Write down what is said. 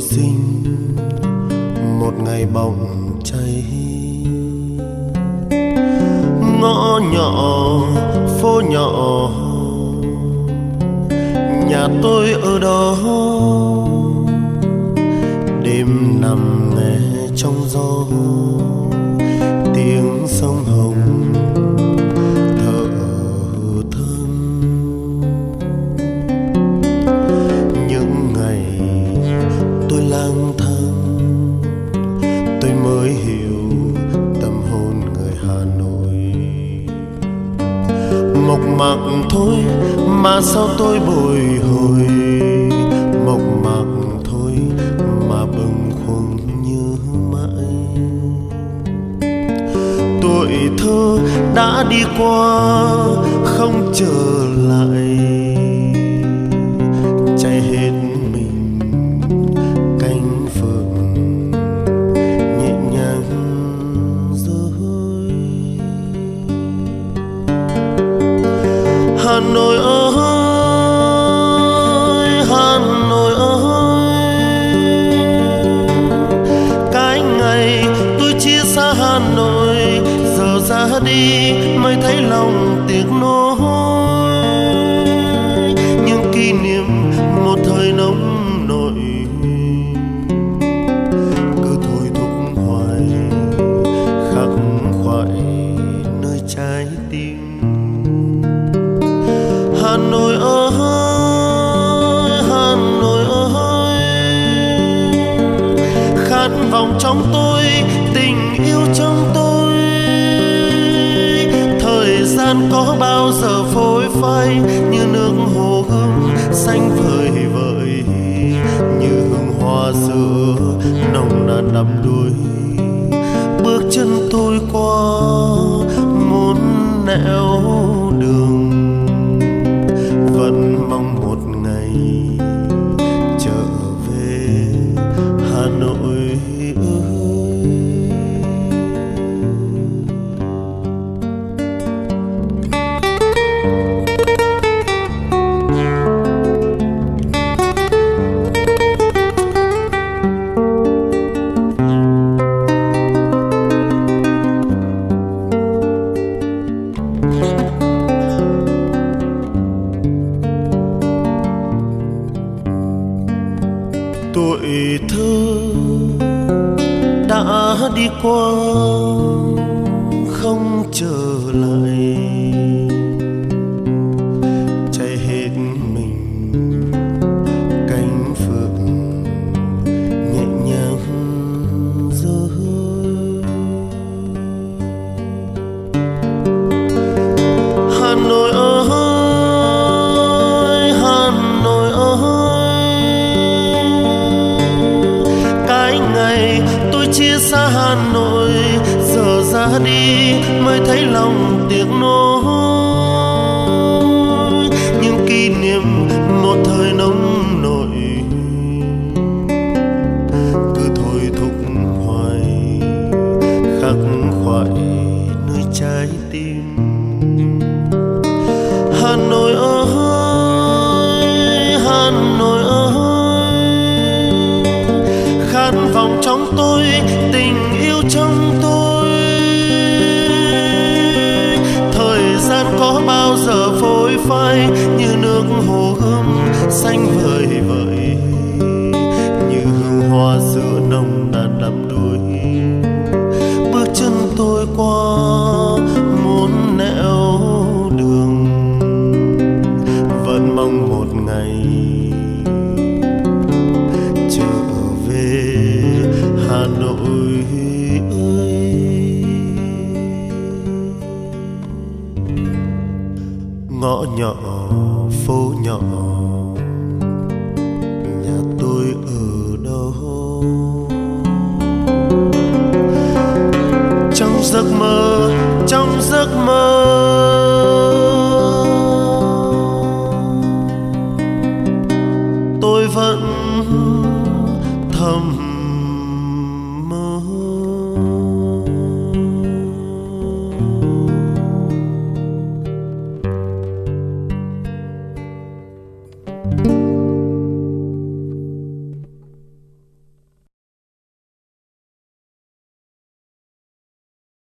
sinh một ngày bỏng cháy. Ngõ nhỏ phố nhỏ nhà tôi ở đó, đêm nằm nghe trong gió tiếng sông Hồng thở thơm. Những ngày tôi lang thang tôi mới hiểu tâm hồn người Hà Nội. Mộc mạc thôi mà sao tôi bồi hồi, mộc mạc thôi mà bâng khuâng nhớ mãi. Tuổi thơ đã đi qua không trở lại, cháy hết mình cánh phượng nhẹ nhàng rơi. Hà Nội ơi, Hà Nội ơi, cái ngày tôi chia xa Hà Nội giờ ra đi mới thấy lòng tiếc nuối. Những kỷ niệm một thời nông nổi cứ thôi thúc hoài khắc khoải nơi trái tim. Hà Nội ơi, Hà Nội ơi, khát vọng trong tôi, tình yêu trong tôi. Thời gian có bao giờ phôi phai như nước hồ Gươm xanh vời vợi, như hương hoa sữa nồng nàn đắm đuối. Bước chân tôi qua muôn nẻo đường, vẫn mong một ngày trở về Hà Nội ơi. Tuổi thơ đã đi qua không trở lại, cháy hết mình cánh phượng nhẹ nhàng rơi. Hà Nội ơi, Hà Nội ơi, cái ngày tôi chia xa Hà Nội giờ ra đi mới thấy lòng tiếc nuối. Những kỷ niệm một thời nông nổi cứ thôi thúc hoài khắc khoải nơi trái tim. Hà Nội ơi, Hà Nội ơi, khát vọng trong tôi, tình yêu trong tôi. Thời gian có bao giờ phôi phai như nước hồ Gươm xanh vời vợi, như hương hoa sữa nồng nàn đắm đuối. Bước chân tôi qua muôn nẻo đường, vẫn mong một ngày trở về Hà Nội ơi. Ngõ nhỏ